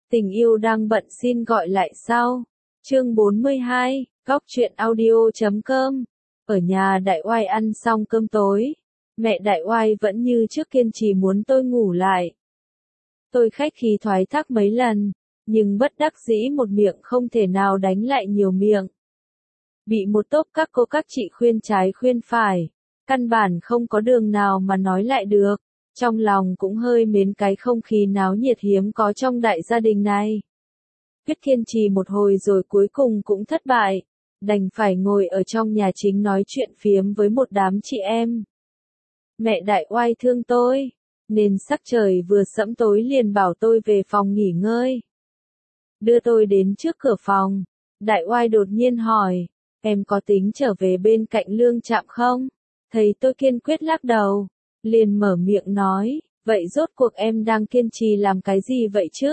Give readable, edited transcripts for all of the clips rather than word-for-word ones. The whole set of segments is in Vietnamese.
Tình yêu đang bận xin gọi lại sau. Chương 42, Góc truyện audio.com. Ở nhà Đại Oai ăn xong cơm tối, mẹ Đại Oai vẫn như trước kiên trì muốn tôi ngủ lại. Tôi khách khí thoái thác mấy lần, nhưng bất đắc dĩ một miệng không thể nào đánh lại nhiều miệng. Bị một tốp các cô các chị khuyên trái khuyên phải, căn bản không có đường nào mà nói lại được. Trong lòng cũng hơi mến cái không khí náo nhiệt hiếm có trong đại gia đình này. Quyết kiên trì một hồi rồi cuối cùng cũng thất bại, đành phải ngồi ở trong nhà chính nói chuyện phiếm với một đám chị em. Mẹ Đại Oai thương tôi, nên sắc trời vừa sẫm tối liền bảo tôi về phòng nghỉ ngơi. Đưa tôi đến trước cửa phòng, Đại Oai đột nhiên hỏi, em có tính trở về bên cạnh Lương Trạm không? Thấy tôi kiên quyết lắc đầu, liền mở miệng nói, vậy rốt cuộc em đang kiên trì làm cái gì vậy chứ?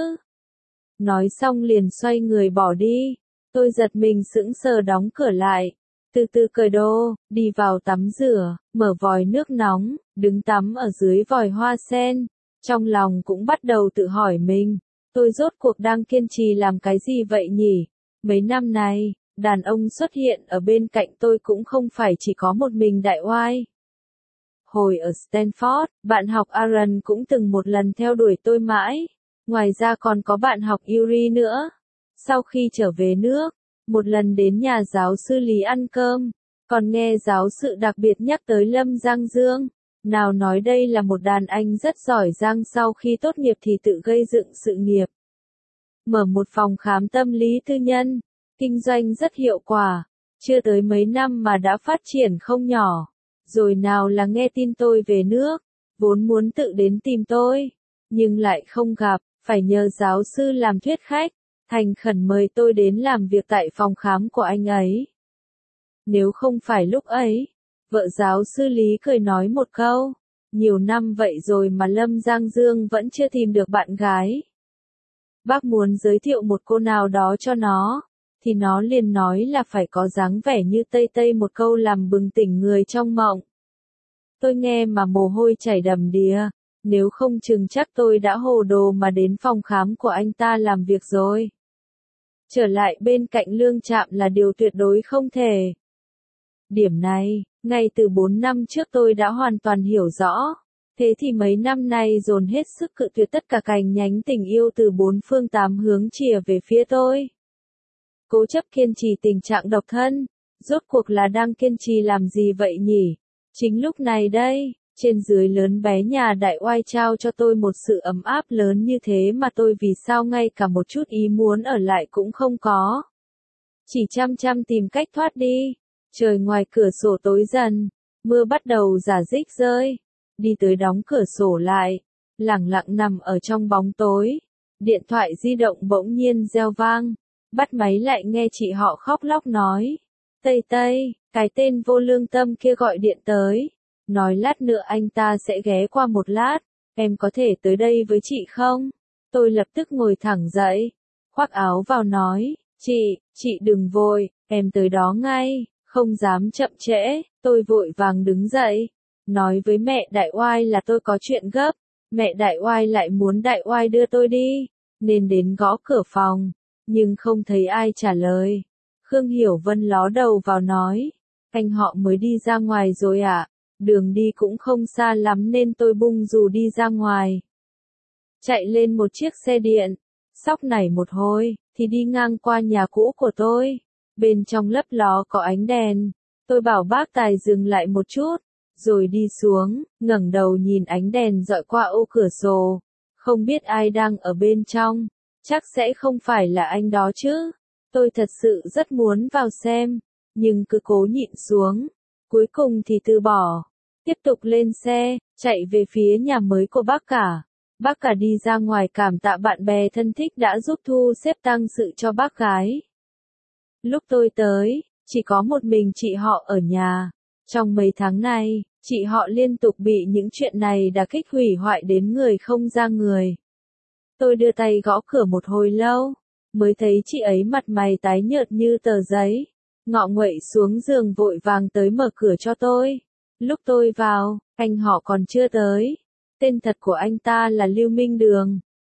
Nói xong liền xoay người bỏ đi, tôi giật mình sững sờ đóng cửa lại, từ từ cởi đồ, đi vào tắm rửa, mở vòi nước nóng, đứng tắm ở dưới vòi hoa sen, trong lòng cũng bắt đầu tự hỏi mình, tôi rốt cuộc đang kiên trì làm cái gì vậy nhỉ? Mấy năm này, đàn ông xuất hiện ở bên cạnh tôi cũng không phải chỉ có một mình Đại Oai. Hồi ở Stanford, bạn học Aaron cũng từng một lần theo đuổi tôi mãi. Ngoài ra còn có bạn học Yuri nữa. Sau khi trở về nước, một lần đến nhà giáo sư Lý ăn cơm, còn nghe giáo sự đặc biệt nhắc tới Lâm Giang Dương. Nào nói đây là một đàn anh rất giỏi giang sau khi tốt nghiệp thì tự gây dựng sự nghiệp. Mở một phòng khám tâm lý tư nhân, kinh doanh rất hiệu quả, chưa tới mấy năm mà đã phát triển không nhỏ. Rồi nào là nghe tin tôi về nước, vốn muốn tự đến tìm tôi, nhưng lại không gặp, phải nhờ giáo sư làm thuyết khách, thành khẩn mời tôi đến làm việc tại phòng khám của anh ấy. Nếu không phải lúc ấy, vợ giáo sư Lý cười nói một câu, nhiều năm vậy rồi mà Lâm Giang Dương vẫn chưa tìm được bạn gái. Bác muốn giới thiệu một cô nào đó cho nó, thì nó liền nói là phải có dáng vẻ như Tây Tây một câu làm bừng tỉnh người trong mộng. Tôi nghe mà mồ hôi chảy đầm đìa, nếu không chừng chắc tôi đã hồ đồ mà đến phòng khám của anh ta làm việc rồi. Trở lại bên cạnh Lương Trạm là điều tuyệt đối không thể. Điểm này, ngay từ 4 năm trước tôi đã hoàn toàn hiểu rõ. Thế thì mấy năm nay dồn hết sức cự tuyệt tất cả cành nhánh tình yêu từ bốn phương tám hướng chìa về phía tôi. Cố chấp kiên trì tình trạng độc thân, rốt cuộc là đang kiên trì làm gì vậy nhỉ? Chính lúc này đây, trên dưới lớn bé nhà Đại Oai trao cho tôi một sự ấm áp lớn như thế mà tôi vì sao ngay cả một chút ý muốn ở lại cũng không có. Chỉ chăm chăm tìm cách thoát đi. Trời ngoài cửa sổ tối dần, mưa bắt đầu rả rích rơi. Đi tới đóng cửa sổ lại, lẳng lặng nằm ở trong bóng tối. Điện thoại di động bỗng nhiên reo vang, bắt máy lại nghe chị họ khóc lóc nói. Tây Tây, cái tên vô lương tâm kia gọi điện tới. Nói lát nữa anh ta sẽ ghé qua một lát, em có thể tới đây với chị không? Tôi lập tức ngồi thẳng dậy, khoác áo vào nói, chị đừng vội, em tới đó ngay, không dám chậm trễ. Tôi vội vàng đứng dậy, nói với mẹ Đại Oai là tôi có chuyện gấp, mẹ Đại Oai lại muốn Đại Oai đưa tôi đi, nên đến gõ cửa phòng, nhưng không thấy ai trả lời. Khương Hiểu Vân ló đầu vào nói, anh họ mới đi ra ngoài rồi ạ. Đường đi cũng không xa lắm nên tôi bung dù đi ra ngoài. Chạy lên một chiếc xe điện, sóc nảy một hồi, thì đi ngang qua nhà cũ của tôi. Bên trong lấp ló có ánh đèn. Tôi bảo bác tài dừng lại một chút, rồi đi xuống, ngẩng đầu nhìn ánh đèn dọi qua ô cửa sổ. Không biết ai đang ở bên trong, chắc sẽ không phải là anh đó chứ. Tôi thật sự rất muốn vào xem, nhưng cứ cố nhịn xuống. Cuối cùng thì từ bỏ, tiếp tục lên xe, chạy về phía nhà mới của bác cả. Bác cả đi ra ngoài cảm tạ bạn bè thân thích đã giúp thu xếp tang sự cho bác gái. Lúc tôi tới, chỉ có một mình chị họ ở nhà. Trong mấy tháng này, chị họ liên tục bị những chuyện này đả kích hủy hoại đến người không ra người. Tôi đưa tay gõ cửa một hồi lâu, mới thấy chị ấy mặt mày tái nhợt như tờ giấy. Ngọ nguậy xuống giường vội vàng tới mở cửa cho tôi. Lúc tôi vào, anh họ còn chưa tới. Tên thật của anh ta là Lưu Minh Đường.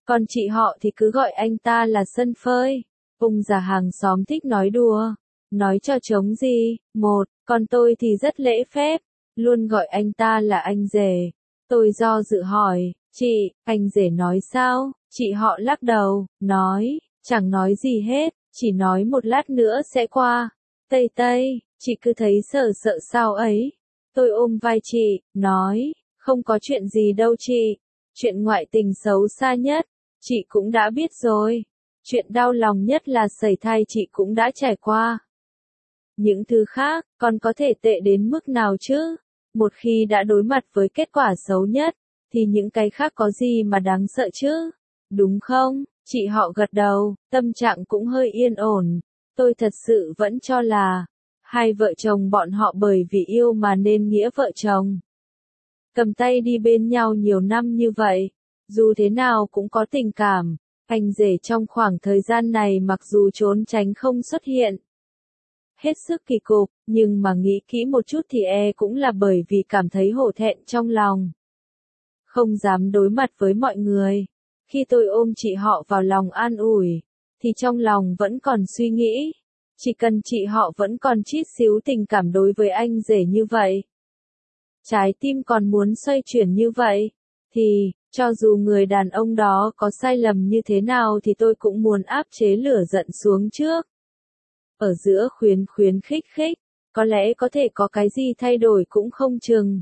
Còn chị họ thì cứ gọi anh ta là Sân Phơi. Ông già hàng xóm thích nói đùa. Nói cho trống gì, còn tôi thì rất lễ phép, luôn gọi anh ta là anh rể. Tôi do dự hỏi, chị, anh rể nói sao? Chị họ lắc đầu, nói, chẳng nói gì hết, chỉ nói một lát nữa sẽ qua. Tây Tây, chị cứ thấy sợ sợ sao ấy. Tôi ôm vai chị, nói, không có chuyện gì đâu chị. Chuyện ngoại tình xấu xa nhất, chị cũng đã biết rồi. Chuyện đau lòng nhất là sẩy thai chị cũng đã trải qua. Những thứ khác, còn có thể tệ đến mức nào chứ? Một khi đã đối mặt với kết quả xấu nhất, thì những cái khác có gì mà đáng sợ chứ? Đúng không? Chị họ gật đầu, tâm trạng cũng hơi yên ổn. Tôi thật sự vẫn cho là, hai vợ chồng bọn họ bởi vì yêu mà nên nghĩa vợ chồng. Cầm tay đi bên nhau nhiều năm như vậy, dù thế nào cũng có tình cảm. Anh rể trong khoảng thời gian này mặc dù trốn tránh không xuất hiện. Hết sức kỳ cục, nhưng mà nghĩ kỹ một chút thì cũng là bởi vì cảm thấy hổ thẹn trong lòng. Không dám đối mặt với mọi người. Khi tôi ôm chị họ vào lòng an ủi, thì trong lòng vẫn còn suy nghĩ. Chỉ cần chị họ vẫn còn chút xíu tình cảm đối với anh rể như vậy. Trái tim còn muốn xoay chuyển như vậy, thì, cho dù người đàn ông đó có sai lầm như thế nào thì tôi cũng muốn áp chế lửa giận xuống trước. Ở giữa khuyến khích khích, có lẽ có thể có cái gì thay đổi cũng không chừng.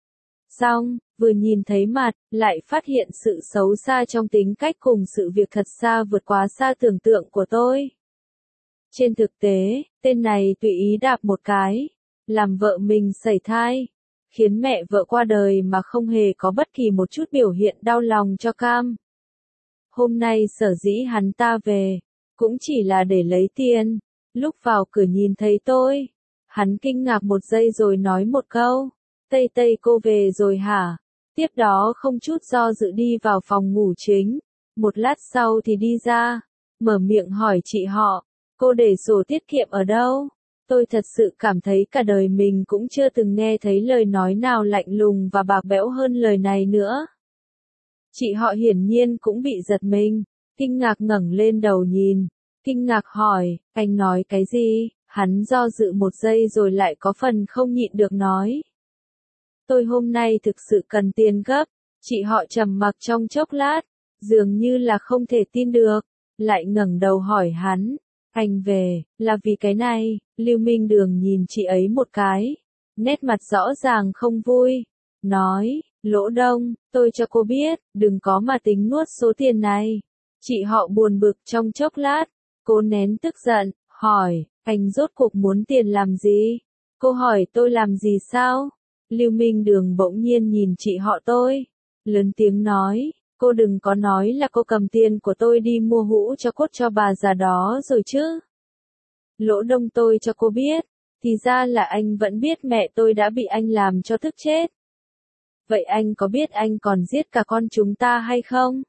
Xong, vừa nhìn thấy mặt, lại phát hiện sự xấu xa trong tính cách cùng sự việc thật xa vượt quá xa tưởng tượng của tôi. Trên thực tế, tên này tùy ý đạp một cái, làm vợ mình sẩy thai, khiến mẹ vợ qua đời mà không hề có bất kỳ một chút biểu hiện đau lòng cho cam. Hôm nay sở dĩ hắn ta về, cũng chỉ là để lấy tiền. Lúc vào cửa nhìn thấy tôi, hắn kinh ngạc một giây rồi nói một câu, Tây Tây cô về rồi hả? Tiếp đó không chút do dự đi vào phòng ngủ chính, một lát sau thì đi ra, mở miệng hỏi chị họ, cô để sổ tiết kiệm ở đâu? Tôi thật sự cảm thấy cả đời mình cũng chưa từng nghe thấy lời nói nào lạnh lùng và bạc bẽo hơn lời này nữa. Chị họ hiển nhiên cũng bị giật mình, kinh ngạc ngẩng lên đầu nhìn. Kinh ngạc hỏi, anh nói cái gì? Hắn do dự một giây rồi lại có phần không nhịn được nói. Tôi hôm nay thực sự cần tiền gấp. Chị họ trầm mặc trong chốc lát, dường như là không thể tin được, lại ngẩng đầu hỏi hắn. Anh về, là vì cái này. Lưu Minh Đường nhìn chị ấy một cái, nét mặt rõ ràng không vui. Nói, Lỗ Đông, tôi cho cô biết, đừng có mà tính nuốt số tiền này. Chị họ buồn bực trong chốc lát. Cô nén tức giận, hỏi, anh rốt cuộc muốn tiền làm gì? Cô hỏi tôi làm gì sao? Lưu Minh Đường bỗng nhiên nhìn chị họ tôi, lớn tiếng nói, cô đừng có nói là cô cầm tiền của tôi đi mua hũ cho cốt cho bà già đó rồi chứ. Lỗ Đông tôi cho cô biết, thì ra là anh vẫn biết mẹ tôi đã bị anh làm cho tức chết. Vậy anh có biết anh còn giết cả con chúng ta hay không?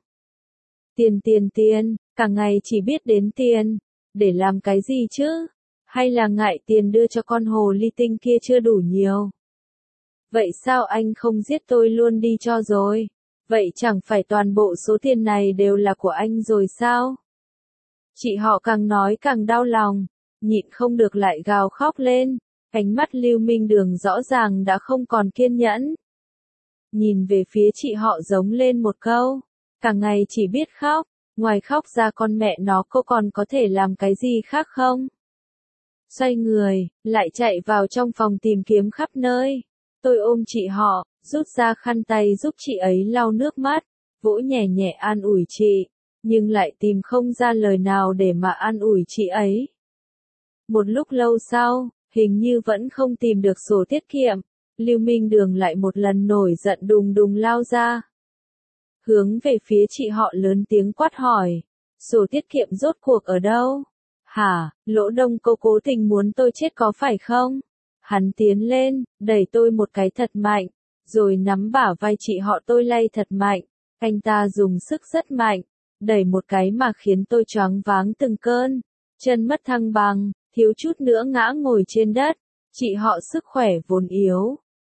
Tiền, cả ngày chỉ biết đến tiền. Để làm cái gì chứ? Hay là ngại tiền đưa cho con hồ ly tinh kia chưa đủ nhiều? Vậy sao anh không giết tôi luôn đi cho rồi? Vậy chẳng phải toàn bộ số tiền này đều là của anh rồi sao? Chị họ càng nói càng đau lòng, nhịn không được lại gào khóc lên. Ánh mắt Lưu Minh Đường rõ ràng đã không còn kiên nhẫn. Nhìn về phía chị họ giống lên một câu, cả ngày chỉ biết khóc. Ngoài khóc ra con mẹ nó cô còn có thể làm cái gì khác không? Xoay người, lại chạy vào trong phòng tìm kiếm khắp nơi. Tôi ôm chị họ, rút ra khăn tay giúp chị ấy lau nước mắt, vỗ nhẹ nhẹ an ủi chị, nhưng lại tìm không ra lời nào để mà an ủi chị ấy. Một lúc lâu sau, hình như vẫn không tìm được sổ tiết kiệm, Lưu Minh Đường lại một lần nổi giận đùng đùng lao ra. Hướng về phía chị họ lớn tiếng quát hỏi, sổ tiết kiệm rốt cuộc ở đâu? Hả, Lỗ Đông cô cố tình muốn tôi chết có phải không? Hắn tiến lên, đẩy tôi một cái thật mạnh, rồi nắm bả vai chị họ tôi lay thật mạnh. Anh ta dùng sức rất mạnh, đẩy một cái mà khiến tôi choáng váng từng cơn, chân mất thăng bằng, thiếu chút nữa ngã ngồi trên đất. Chị họ sức khỏe vốn yếu,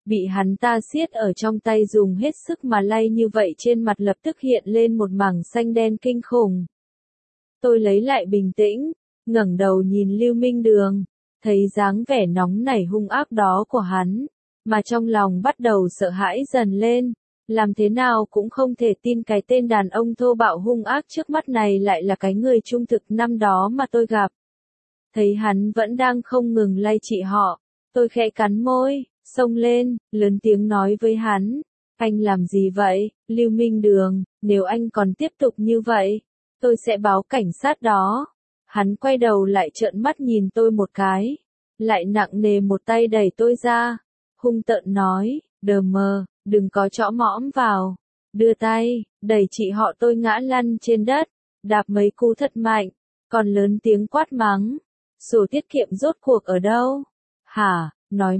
bị hắn ta siết ở trong tay dùng hết sức mà lay như vậy trên mặt lập tức hiện lên một mảng xanh đen kinh khủng. Tôi lấy lại bình tĩnh, ngẩng đầu nhìn Lưu Minh Đường, thấy dáng vẻ nóng nảy hung ác đó của hắn, mà trong lòng bắt đầu sợ hãi dần lên, làm thế nào cũng không thể tin cái tên đàn ông thô bạo hung ác trước mắt này lại là cái người trung thực năm đó mà tôi gặp. Thấy hắn vẫn đang không ngừng lay chị họ, tôi khẽ cắn môi, xông lên, lớn tiếng nói với hắn, anh làm gì vậy, Lưu Minh Đường, nếu anh còn tiếp tục như vậy, tôi sẽ báo cảnh sát đó. Hắn quay đầu lại trợn mắt nhìn tôi một cái, lại nặng nề một tay đẩy tôi ra, hung tợn nói, đờ mờ, đừng có chõ mõm vào, đưa tay, đẩy chị họ tôi ngã lăn trên đất, đạp mấy cú thật mạnh, còn lớn tiếng quát mắng, sổ tiết kiệm rốt cuộc ở đâu? Hả,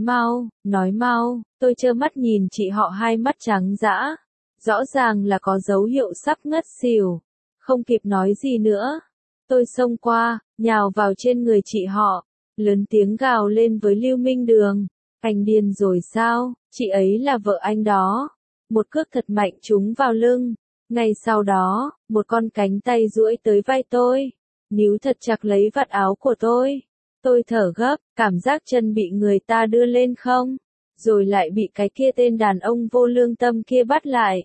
nói mau, tôi trơ mắt nhìn chị họ hai mắt trắng dã, rõ ràng là có dấu hiệu sắp ngất xỉu, không kịp nói gì nữa. Tôi xông qua, nhào vào trên người chị họ, lớn tiếng gào lên với Lưu Minh Đường, anh điên rồi sao, chị ấy là vợ anh đó. Một cước thật mạnh trúng vào lưng, ngay sau đó, một con cánh tay duỗi tới vai tôi, níu thật chặt lấy vạt áo của tôi. Tôi thở gấp, cảm giác chân bị người ta đưa lên không, rồi lại bị cái kia tên đàn ông vô lương tâm kia bắt lại.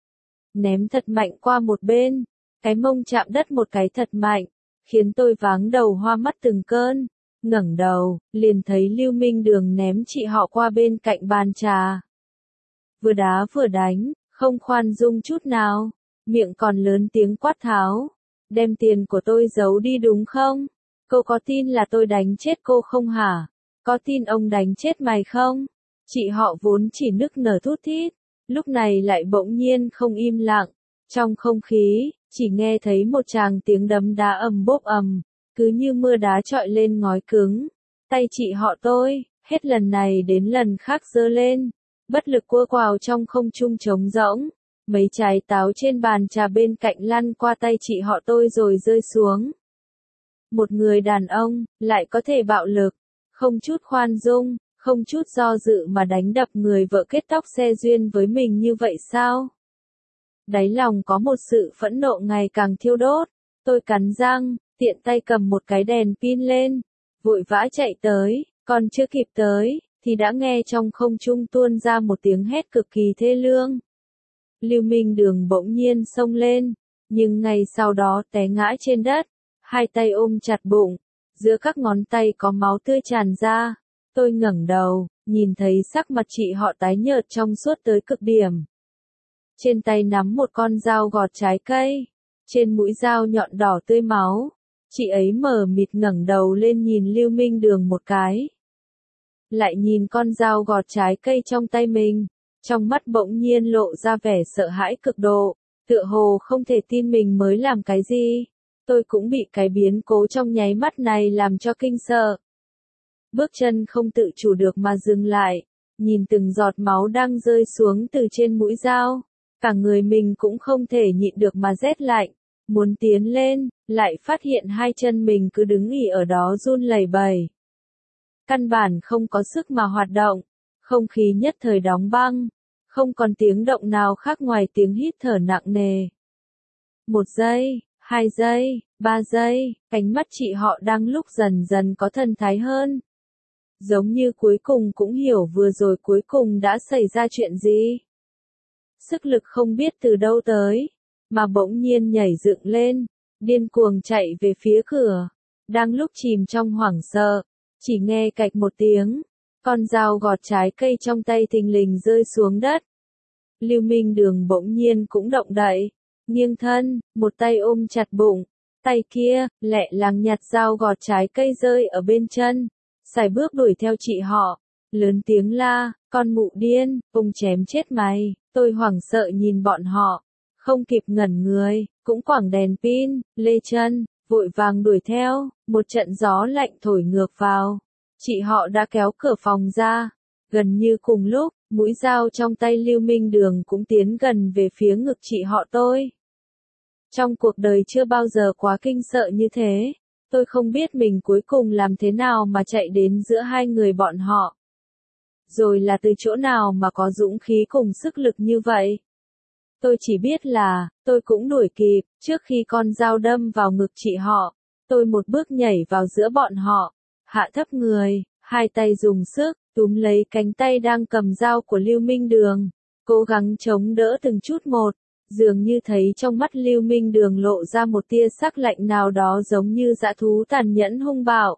Ném thật mạnh qua một bên, cái mông chạm đất một cái thật mạnh, khiến tôi váng đầu hoa mắt từng cơn, ngẩng đầu, liền thấy Lưu Minh Đường ném chị họ qua bên cạnh bàn trà. Vừa đá vừa đánh, không khoan dung chút nào, miệng còn lớn tiếng quát tháo, đem tiền của tôi giấu đi đúng không? Cô có tin là tôi đánh chết cô không hả? Có tin ông đánh chết mày không? Chị họ vốn chỉ nức nở thút thít, lúc này lại bỗng nhiên không im lặng, trong không khí, chỉ nghe thấy một tràng tiếng đấm đá ầm bốp ầm, cứ như mưa đá trọi lên ngói cứng. Tay chị họ tôi, hết lần này đến lần khác giơ lên, bất lực cua quào trong không trung trống rỗng, mấy trái táo trên bàn trà bên cạnh lăn qua tay chị họ tôi rồi rơi xuống. Một người đàn ông, lại có thể bạo lực, không chút khoan dung, không chút do dự mà đánh đập người vợ kết tóc xe duyên với mình như vậy sao? Đáy lòng có một sự phẫn nộ ngày càng thiêu đốt, tôi cắn răng, tiện tay cầm một cái đèn pin lên, vội vã chạy tới, còn chưa kịp tới, thì đã nghe trong không trung tuôn ra một tiếng hét cực kỳ thê lương. Lưu Minh Đường bỗng nhiên xông lên, nhưng ngay sau đó té ngã trên đất, hai tay ôm chặt bụng, giữa các ngón tay có máu tươi tràn ra. Tôi ngẩng đầu, nhìn thấy sắc mặt chị họ tái nhợt trong suốt tới cực điểm. Trên tay nắm một con dao gọt trái cây, trên mũi dao nhọn đỏ tươi máu. Chị ấy mờ mịt ngẩng đầu lên nhìn Lưu Minh Đường một cái. Lại nhìn con dao gọt trái cây trong tay mình, trong mắt bỗng nhiên lộ ra vẻ sợ hãi cực độ, tựa hồ không thể tin mình mới làm cái gì. Tôi cũng bị cái biến cố trong nháy mắt này làm cho kinh sợ. Bước chân không tự chủ được mà dừng lại, nhìn từng giọt máu đang rơi xuống từ trên mũi dao, cả người mình cũng không thể nhịn được mà rét lạnh, muốn tiến lên, lại phát hiện hai chân mình cứ đứng nghỉ ở đó run lẩy bẩy. Căn bản không có sức mà hoạt động, không khí nhất thời đóng băng, không còn tiếng động nào khác ngoài tiếng hít thở nặng nề. 1 giây, 2 giây, 3 giây, ánh mắt chị họ đang lúc dần dần có thần thái hơn. Giống như cuối cùng cũng hiểu vừa rồi cuối cùng đã xảy ra chuyện gì. Sức lực không biết từ đâu tới, mà bỗng nhiên nhảy dựng lên, điên cuồng chạy về phía cửa. Đang lúc chìm trong hoảng sợ, chỉ nghe cạch một tiếng, con dao gọt trái cây trong tay thình lình rơi xuống đất. Lưu Minh Đường bỗng nhiên cũng động đậy, nghiêng thân, một tay ôm chặt bụng, tay kia, lẹ làng nhặt dao gọt trái cây rơi ở bên chân, sải bước đuổi theo chị họ, lớn tiếng la, con mụ điên, ông chém chết mày. Tôi hoảng sợ nhìn bọn họ, không kịp ngẩn người, cũng quẳng đèn pin, lê chân, vội vàng đuổi theo, một trận gió lạnh thổi ngược vào. Chị họ đã kéo cửa phòng ra, gần như cùng lúc, mũi dao trong tay Lưu Minh Đường cũng tiến gần về phía ngực chị họ tôi. Trong cuộc đời chưa bao giờ quá kinh sợ như thế, tôi không biết mình cuối cùng làm thế nào mà chạy đến giữa hai người bọn họ. rồi là từ chỗ nào mà có dũng khí cùng sức lực như vậy. Tôi chỉ biết là, tôi cũng đuổi kịp, trước khi con dao đâm vào ngực chị họ, tôi một bước nhảy vào giữa bọn họ, hạ thấp người, hai tay dùng sức, túm lấy cánh tay đang cầm dao của Lưu Minh Đường, cố gắng chống đỡ từng chút một, dường như thấy trong mắt Lưu Minh Đường lộ ra một tia sắc lạnh nào đó giống như dã thú tàn nhẫn hung bạo.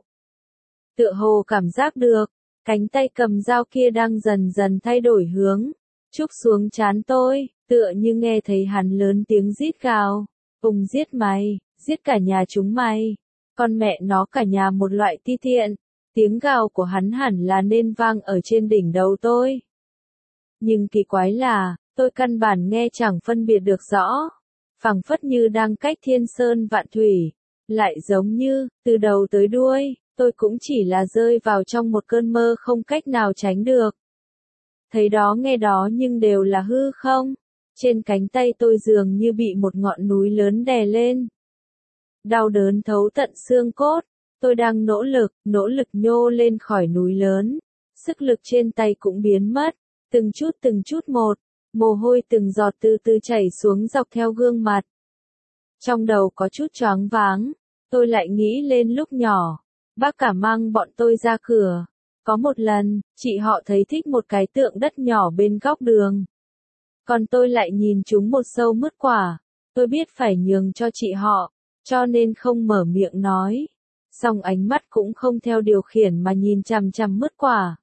Tựa hồ cảm giác được, cánh tay cầm dao kia đang dần dần thay đổi hướng, trúc xuống trán tôi, tựa như nghe thấy hắn lớn tiếng rít gào, "Cùng giết mày, giết cả nhà chúng mày, con mẹ nó cả nhà một loại ti tiện." Tiếng gào của hắn hẳn là nên vang ở trên đỉnh đầu tôi. Nhưng kỳ quái là, tôi căn bản nghe chẳng phân biệt được rõ, phảng phất như đang cách thiên sơn vạn thủy, lại giống như, từ đầu tới đuôi, tôi cũng chỉ là rơi vào trong một cơn mơ không cách nào tránh được. Thấy đó nghe đó nhưng đều là hư không. Trên cánh tay tôi dường như bị một ngọn núi lớn đè lên. Đau đớn thấu tận xương cốt, tôi đang nỗ lực nhô lên khỏi núi lớn. Sức lực trên tay cũng biến mất, từng chút một, mồ hôi từng giọt từ từ chảy xuống dọc theo gương mặt. Trong đầu có chút choáng váng, tôi lại nghĩ lên lúc nhỏ, bác cả mang bọn tôi ra cửa. Có một lần, chị họ thấy thích một cái tượng đất nhỏ bên góc đường. Còn tôi lại nhìn chúng một sâu mứt quả, tôi biết phải nhường cho chị họ, cho nên không mở miệng nói. Song ánh mắt cũng không theo điều khiển mà nhìn chằm chằm mứt quả.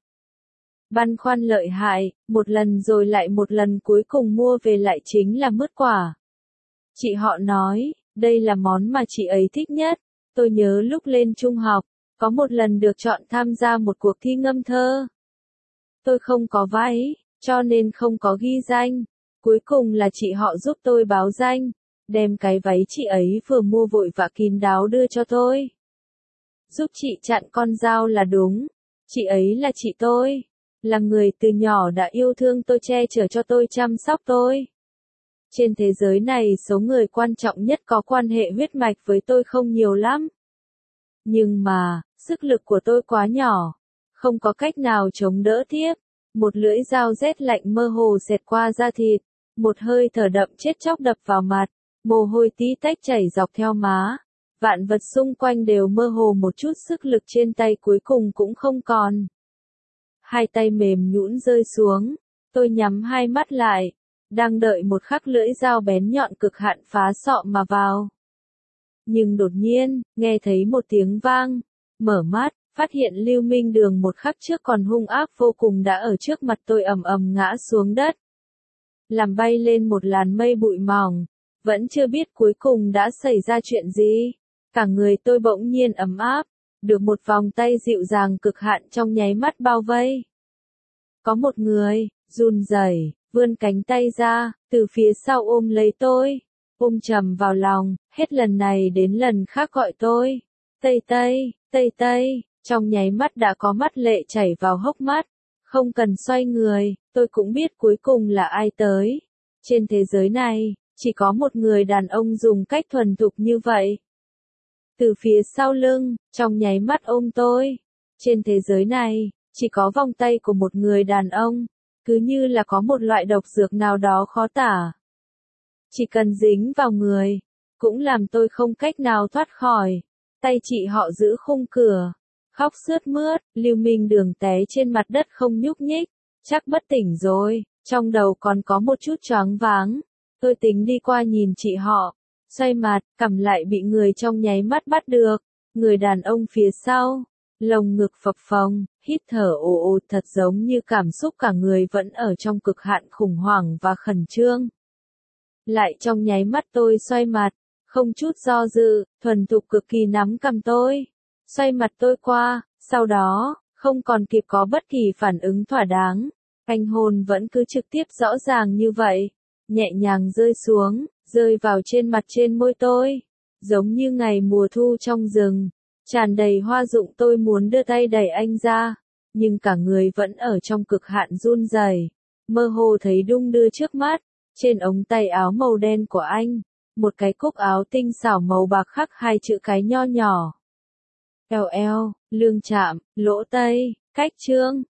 Băn khoăn lợi hại, một lần rồi lại một lần cuối cùng mua về lại chính là mứt quả. Chị họ nói, đây là món mà chị ấy thích nhất. Tôi nhớ lúc lên trung học, có một lần được chọn tham gia một cuộc thi ngâm thơ. Tôi không có váy, cho nên không có ghi danh. Cuối cùng là chị họ giúp tôi báo danh, đem cái váy chị ấy vừa mua vội vã kín đáo đưa cho tôi. Giúp chị chặn con dao là đúng. Chị ấy là chị tôi, là người từ nhỏ đã yêu thương tôi, che chở cho tôi, chăm sóc tôi. Trên thế giới này số người quan trọng nhất có quan hệ huyết mạch với tôi không nhiều lắm. Nhưng mà, sức lực của tôi quá nhỏ, không có cách nào chống đỡ tiếp. Một lưỡi dao rét lạnh mơ hồ xẹt qua da thịt, một hơi thở đậm chết chóc đập vào mặt, mồ hôi tí tách chảy dọc theo má. Vạn vật xung quanh đều mơ hồ, một chút sức lực trên tay cuối cùng cũng không còn. Hai tay mềm nhũn rơi xuống, tôi nhắm hai mắt lại, đang đợi một khắc lưỡi dao bén nhọn cực hạn phá sọ mà vào. Nhưng đột nhiên, nghe thấy một tiếng vang, mở mắt, phát hiện Lưu Minh Đường một khắc trước còn hung ác vô cùng đã ở trước mặt tôi ầm ầm ngã xuống đất. Làm bay lên một làn mây bụi mỏng, vẫn chưa biết cuối cùng đã xảy ra chuyện gì. Cả người tôi bỗng nhiên ấm áp, được một vòng tay dịu dàng cực hạn trong nháy mắt bao vây. Có một người, run rẩy, vươn cánh tay ra, từ phía sau ôm lấy tôi, ôm chầm vào lòng, hết lần này đến lần khác gọi tôi. Tây Tây, Tây Tây, trong nháy mắt đã có mắt lệ chảy vào hốc mắt. Không cần xoay người, tôi cũng biết cuối cùng là ai tới. Trên thế giới này, chỉ có một người đàn ông dùng cách thuần thục như vậy. Từ phía sau lưng, trong nháy mắt ôm tôi. Trên thế giới này, chỉ có vòng tay của một người đàn ông, cứ như là có một loại độc dược nào đó khó tả. Chỉ cần dính vào người, cũng làm tôi không cách nào thoát khỏi. Tay chị họ giữ khung cửa, khóc sướt mướt, Lưu Minh Đường té trên mặt đất không nhúc nhích, chắc bất tỉnh rồi, trong đầu còn có một chút choáng váng. Tôi tính đi qua nhìn chị họ, xoay mặt, cầm lại bị người trong nháy mắt bắt được. Người đàn ông phía sau, lồng ngực phập phồng, hít thở ồ ồ thật giống như cảm xúc cả người vẫn ở trong cực hạn khủng hoảng và khẩn trương. Lại trong nháy mắt tôi xoay mặt, không chút do dự, thuần thục cực kỳ nắm cầm tôi. Xoay mặt tôi qua, sau đó, không còn kịp có bất kỳ phản ứng thỏa đáng. Anh hồn vẫn cứ trực tiếp rõ ràng như vậy, nhẹ nhàng rơi xuống, rơi vào trên mặt trên môi tôi, giống như ngày mùa thu trong rừng, tràn đầy hoa rụng. Tôi muốn đưa tay đẩy anh ra, nhưng cả người vẫn ở trong cực hạn run rẩy, mơ hồ thấy đung đưa trước mắt, trên ống tay áo màu đen của anh, một cái cúc áo tinh xảo màu bạc khắc hai chữ cái nho nhỏ. LL, lương chạm, lỗ tây, cách trương.